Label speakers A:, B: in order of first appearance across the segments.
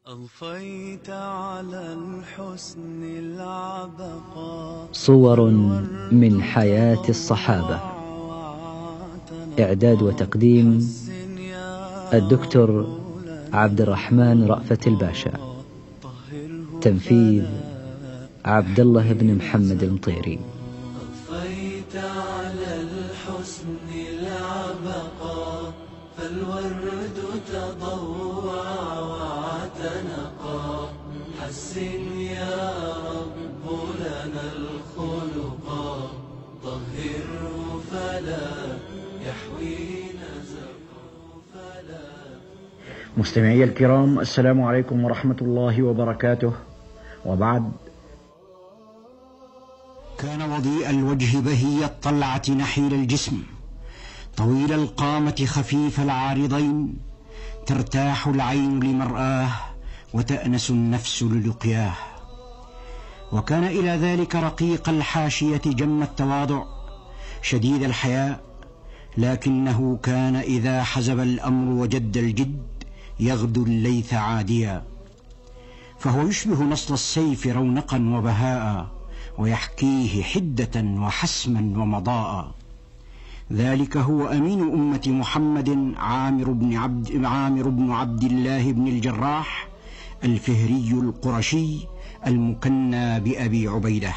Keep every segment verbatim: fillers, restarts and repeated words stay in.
A: أضفيت على الحسن العبقى.
B: صور من حياة الصحابة. إعداد وتقديم الدكتور عبد الرحمن رأفت الباشا. تنفيذ عبد الله بن محمد المطيري.
A: أضفيت على الحسن العبقى، فالورد تضوع واعتنقا. حسن يا رب لنا الخلقا، طهره فلا يحوي نزقا فلا.
C: مستمعي الكرام، السلام عليكم ورحمة الله وبركاته. وبعد،
D: كان وضيء الوجه بهي الطلعة نحيل الجسم، طويل القامة خفيف العارضين، ترتاح العين لمرآه وتأنس النفس للقياه. وكان إلى ذلك رقيق الحاشية جم التواضع، شديد الحياء، لكنه كان إذا حزب الأمر وجد الجد يغدو الليث عاديا، فهو يشبه نصل السيف رونقا وبهاء، ويحكيه حدة وحسما ومضاء. ذلك هو أمين أمة محمد عامر بن عبد, عامر بن عبد الله بن الجراح الفهري القرشي المكنى بأبي عبيدة.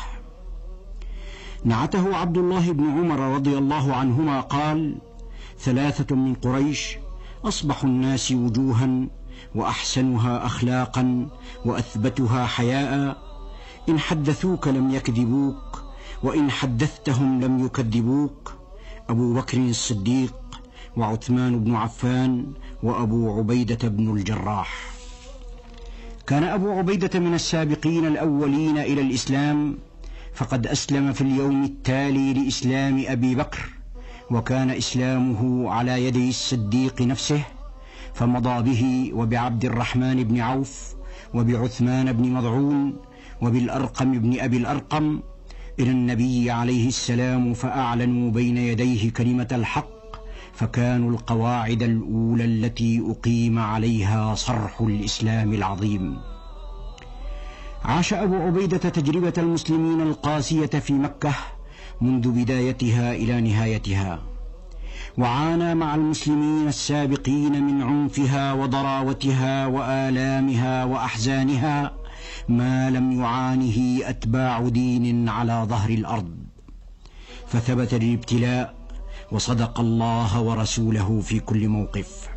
D: نعته عبد الله بن عمر رضي الله عنهما قال: ثلاثة من قريش أصبح الناس وجوها، وأحسنها أخلاقا، وأثبتها حياء. إن حدثوك لم يكذبوك، وإن حدثتهم لم يكذبوك: أبو بكر الصديق، وعثمان بن عفان، وأبو عبيدة بن الجراح. كان أبو عبيدة من السابقين الأولين إلى الإسلام، فقد أسلم في اليوم التالي لإسلام أبي بكر، وكان إسلامه على يدي الصديق نفسه، فمضى به وبعبد الرحمن بن عوف، وبعثمان بن مضعون، وبالأرقم بن أبي الأرقم إلى النبي عليه السلام، فأعلنوا بين يديه كلمة الحق، فكانوا القواعد الأولى التي أقيم عليها صرح الإسلام العظيم. عاش أبو عبيدة تجربة المسلمين القاسية في مكة منذ بدايتها إلى نهايتها، وعانى مع المسلمين السابقين من عنفها وضراوتها وآلامها وأحزانها ما لم يعانه أتباع دين على ظهر الأرض، فثبت الابتلاء، وصدق الله ورسوله في كل موقف.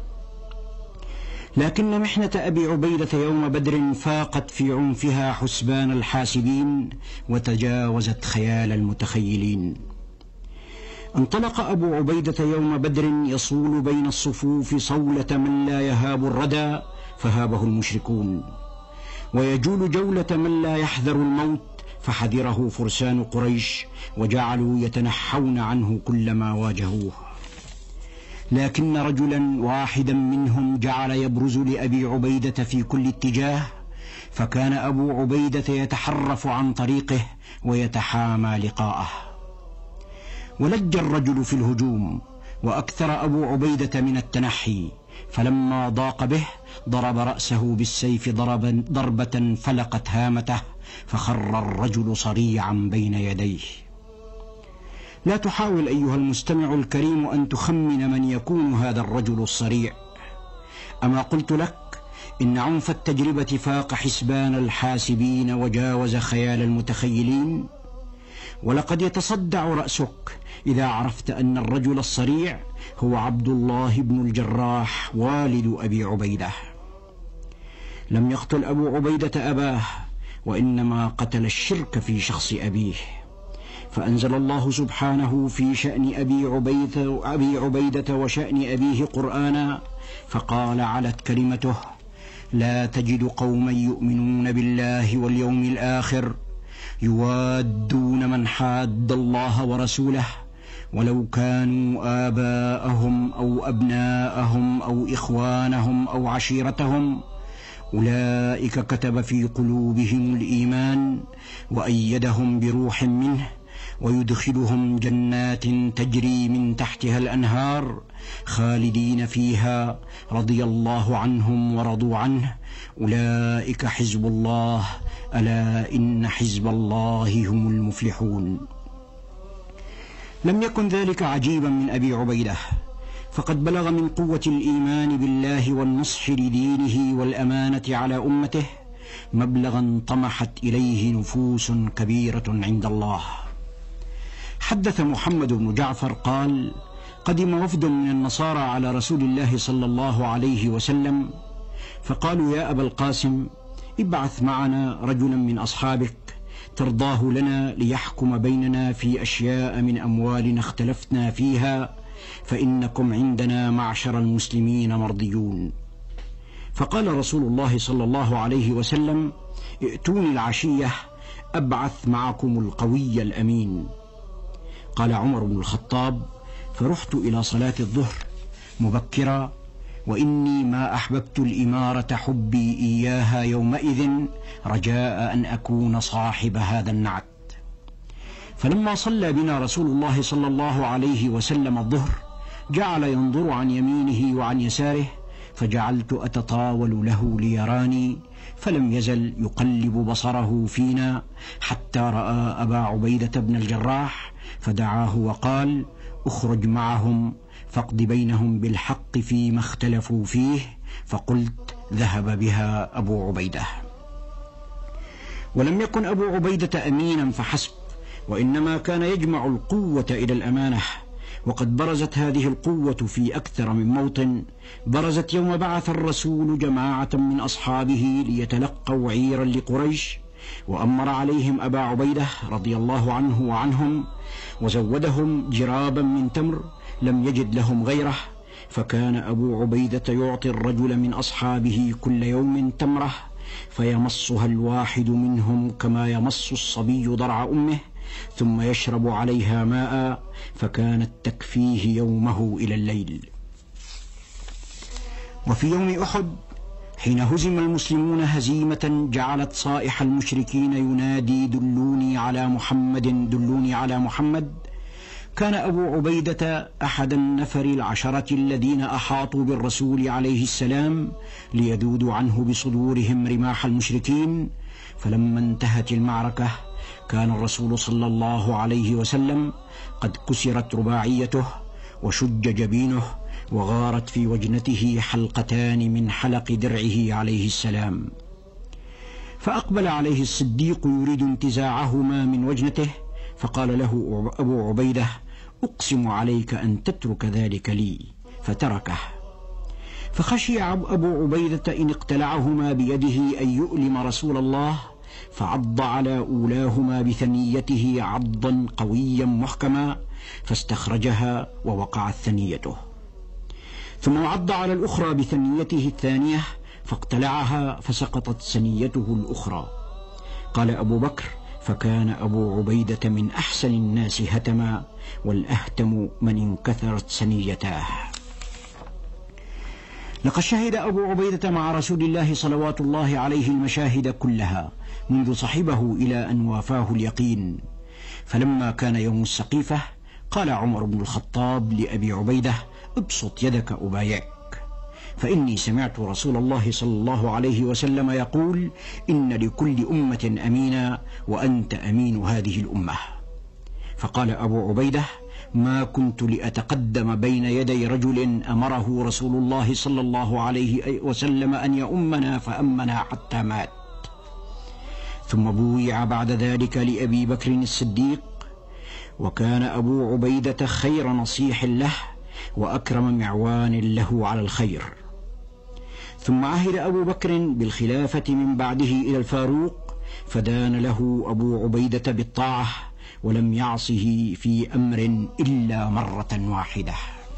D: لكن محنة أبي عبيدة يوم بدر فاقت في عنفها حسبان الحاسبين، وتجاوزت خيال المتخيلين. انطلق أبو عبيدة يوم بدر يصول بين الصفوف صولة من لا يهاب الردى، فهابه المشركون، ويجول جولة من لا يحذر الموت، فحذره فرسان قريش، وجعلوا يتنحون عنه كلما واجهوه. لكن رجلا واحدا منهم جعل يبرز لأبي عبيدة في كل اتجاه، فكان أبو عبيدة يتحرف عن طريقه ويتحامى لقاءه. ولج الرجل في الهجوم، وأكثر أبو عبيدة من التنحي، فلما ضاق به ضرب رأسه بالسيف ضربا ضربة فلقت هامته، فخر الرجل صريعا بين يديه. لا تحاول أيها المستمع الكريم أن تخمن من يكون هذا الرجل الصريع. أما قلت لك إن عنف التجربة فاق حسبان الحاسبين وجاوز خيال المتخيلين؟ ولقد يتصدع رأسك إذا عرفت أن الرجل الصريع هو عبد الله بن الجراح والد أبي عبيدة. لم يقتل أبو عبيدة أباه، وإنما قتل الشرك في شخص أبيه. فأنزل الله سبحانه في شأن أبي عبيدة, أبي عبيدة وشأن أبيه قرآنا، فقال: علت كلمته: لا تجد قوما يؤمنون بالله واليوم الآخر يوادون من حاد الله ورسوله ولو كانوا آباءهم أو أبناءهم أو إخوانهم أو عشيرتهم، أولئك كتب في قلوبهم الإيمان وأيدهم بروح منه ويدخلهم جنات تجري من تحتها الأنهار خالدين فيها رضي الله عنهم ورضوا عنه أولئك حزب الله ألا إن حزب الله هم المفلحون. لم يكن ذلك عجيبا من أبي عبيدة، فقد بلغ من قوة الإيمان بالله والنصح لدينه والأمانة على أمته مبلغا طمحت إليه نفوس كبيرة عند الله. حدث محمد بن جعفر قال: قدم وفد من النصارى على رسول الله صلى الله عليه وسلم فقالوا: يا أبا القاسم، ابعث معنا رجلا من أصحابك ترضاه لنا ليحكم بيننا في أشياء من أموالنا اختلفنا فيها، فإنكم عندنا معشر المسلمين مرضيون. فقال رسول الله صلى الله عليه وسلم: ائتوني العشية أبعث معكم القوي الأمين. قال عمر بن الخطاب: فرحت إلى صلاة الظهر مبكرا، وإني ما أحببت الإمارة حبي إياها يومئذ رجاء أن أكون صاحب هذا النعت. فلما صلى بنا رسول الله صلى الله عليه وسلم الظهر جعل ينظر عن يمينه وعن يساره، فجعلت أتطاول له ليراني، فلم يزل يقلب بصره فينا حتى رأى أبا عبيدة بن الجراح فدعاه وقال: اخرج معهم فاقض بينهم بالحق فيما اختلفوا فيه. فقلت: ذهب بها أبو عبيدة. ولم يكن أبو عبيدة أمينا فحسب، وإنما كان يجمع القوة إلى الأمانة، وقد برزت هذه القوة في أكثر من موطن. برزت يوم بعث الرسول جماعة من أصحابه ليتلقوا عيرا لقريش، وأمر عليهم أبا عبيدة رضي الله عنه وعنهم، وزودهم جرابا من تمر لم يجد لهم غيره، فكان أبو عبيدة يعطي الرجل من أصحابه كل يوم تمرة فيمصها الواحد منهم كما يمص الصبي ضرع أمه، ثم يشرب عليها ماء، فكانت تكفيه يومه إلى الليل. وفي يوم أحد حين هزم المسلمون هزيمة جعلت صائح المشركين ينادي: دلوني على محمد، دلوني على محمد، كان أبو عبيدة أحد النفر العشرة الذين أحاطوا بالرسول عليه السلام ليذودوا عنه بصدورهم رماح المشركين. فلما انتهت المعركة كان الرسول صلى الله عليه وسلم قد كسرت رباعيته وشج جبينه وغارت في وجنته حلقتان من حلق درعه عليه السلام. فأقبل عليه الصديق يريد انتزاعهما من وجنته، فقال له أبو عبيدة: أقسم عليك أن تترك ذلك لي، فتركه. فخشي أبو عبيدة إن اقتلعهما بيده أن يؤلم رسول الله، فعض على أولاهما بثنيته عضا قويا محكما، فاستخرجها ووقعت ثنيته، ثم عض على الأخرى بثنيته الثانية فاقتلعها فسقطت ثنيته الأخرى. قال أبو بكر: فكان أبو عبيدة من أحسن الناس هتما، والأهتم من انكثرت ثنيتاه. لقد شهد أبو عبيدة مع رسول الله صلوات الله عليه المشاهد كلها منذ صحبه إلى أن وافاه اليقين. فلما كان يوم السقيفة قال عمر بن الخطاب لأبي عبيدة: ابسط يدك أبايعك، فإني سمعت رسول الله صلى الله عليه وسلم يقول: إن لكل أمة أمينا وأنت أمين هذه الأمة. فقال أبو عبيدة: ما كنت لأتقدم بين يدي رجل أمره رسول الله صلى الله عليه وسلم أن يؤمنا فأمنا حتى مات. ثم بويع بعد ذلك لأبي بكر الصديق، وكان أبو عبيدة خير نصيح له وأكرم معوان له على الخير. ثم عهد أبو بكر بالخلافة من بعده إلى الفاروق، فدان له أبو عبيدة بالطاعة ولم يعصه في أمر إلا مرة واحدة.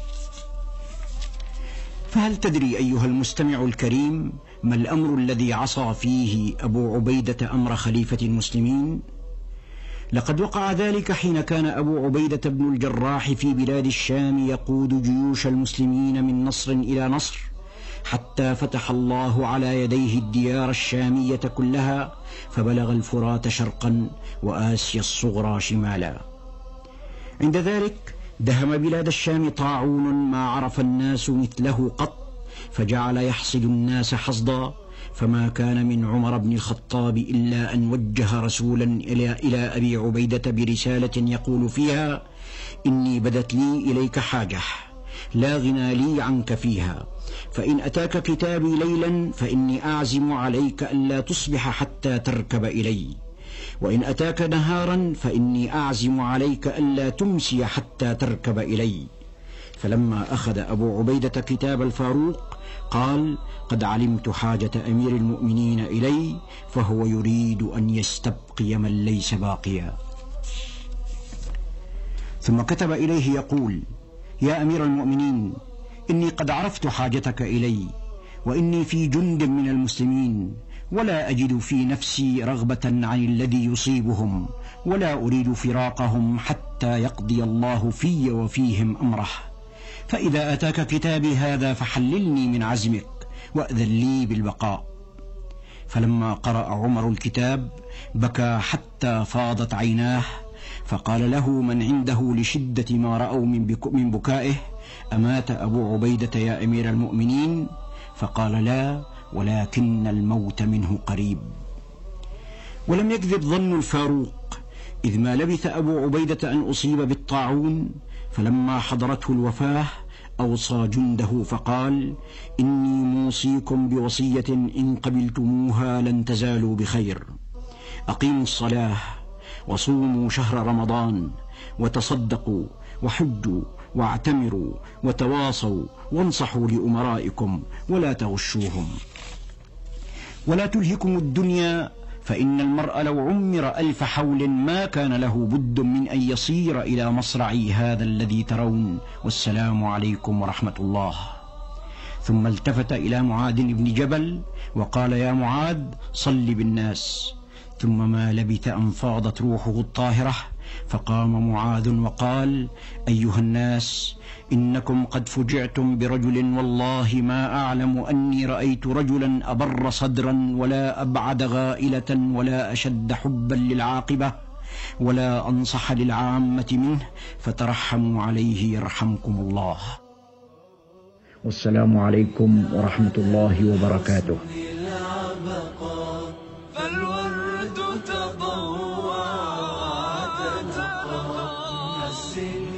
D: فهل تدري أيها المستمع الكريم ما الأمر الذي عصى فيه أبو عبيدة أمر خليفة المسلمين؟ لقد وقع ذلك حين كان أبو عبيدة بن الجراح في بلاد الشام يقود جيوش المسلمين من نصر إلى نصر، حتى فتح الله على يديه الديار الشامية كلها، فبلغ الفرات شرقا وآسيا الصغرى شمالا. عند ذلك دهم بلاد الشام طاعون ما عرف الناس مثله قط، فجعل يحصد الناس حصدا، فما كان من عمر بن الخطاب إلا أن وجه رسولا إلى, إلى أبي عبيدة برسالة يقول فيها: إني بدت لي إليك حاجة لا غنى لي عنك فيها، فإن أتاك كتابي ليلا فإني أعزم عليك ألا تصبح حتى تركب إلي، وإن أتاك نهارا فإني أعزم عليك ألا تمسي حتى تركب إلي. فلما أخذ أبو عبيدة كتاب الفاروق قال: قد علمت حاجة أمير المؤمنين إلي، فهو يريد أن يستبقي من ليس باقيا. ثم كتب إليه يقول: يا أمير المؤمنين، إني قد عرفت حاجتك إلي، وإني في جند من المسلمين، ولا أجد في نفسي رغبة عن الذي يصيبهم، ولا أريد فراقهم حتى يقضي الله في وفيهم أمره، فإذا أتاك كتابي هذا فحللني من عزمك وأذن لي بالبقاء. فلما قرأ عمر الكتاب بكى حتى فاضت عيناه، فقال له من عنده لشدة ما رأوا من بكائه: أمات أبو عبيدة يا أمير المؤمنين؟ فقال: لا، ولكن الموت منه قريب. ولم يكذب ظن الفاروق، إذ ما لبث أبو عبيدة أن أصيب بالطاعون، فلما حضرته الوفاة أوصى جنده فقال: إني موصيكم بوصية إن قبلتموها لن تزالوا بخير. أقيموا الصلاة، وصوموا شهر رمضان، وتصدقوا، وحجوا، واعتمروا، وتواصوا، وانصحوا لأمرائكم، ولا تغشوهم، ولا تلهكم الدنيا، فإن المرء لو عمر ألف حول ما كان له بد من أن يصير إلى مصرعي هذا الذي ترون، والسلام عليكم ورحمة الله. ثم التفت إلى معاذ بن جبل وقال: يا معاذ، صل بالناس. ثم ما لبث أن فاضت روحه الطاهرة، فقام معاذ وقال: أيها الناس، إنكم قد فجعتم برجل والله ما أعلم أني رأيت رجلا أبر صدرا، ولا أبعد غائلة، ولا أشد حبا للعاقبة، ولا أنصح للعامة منه، فترحموا عليه يرحمكم الله.
C: والسلام عليكم ورحمة الله وبركاته.
A: فالورد تضوع وتنقى، حسن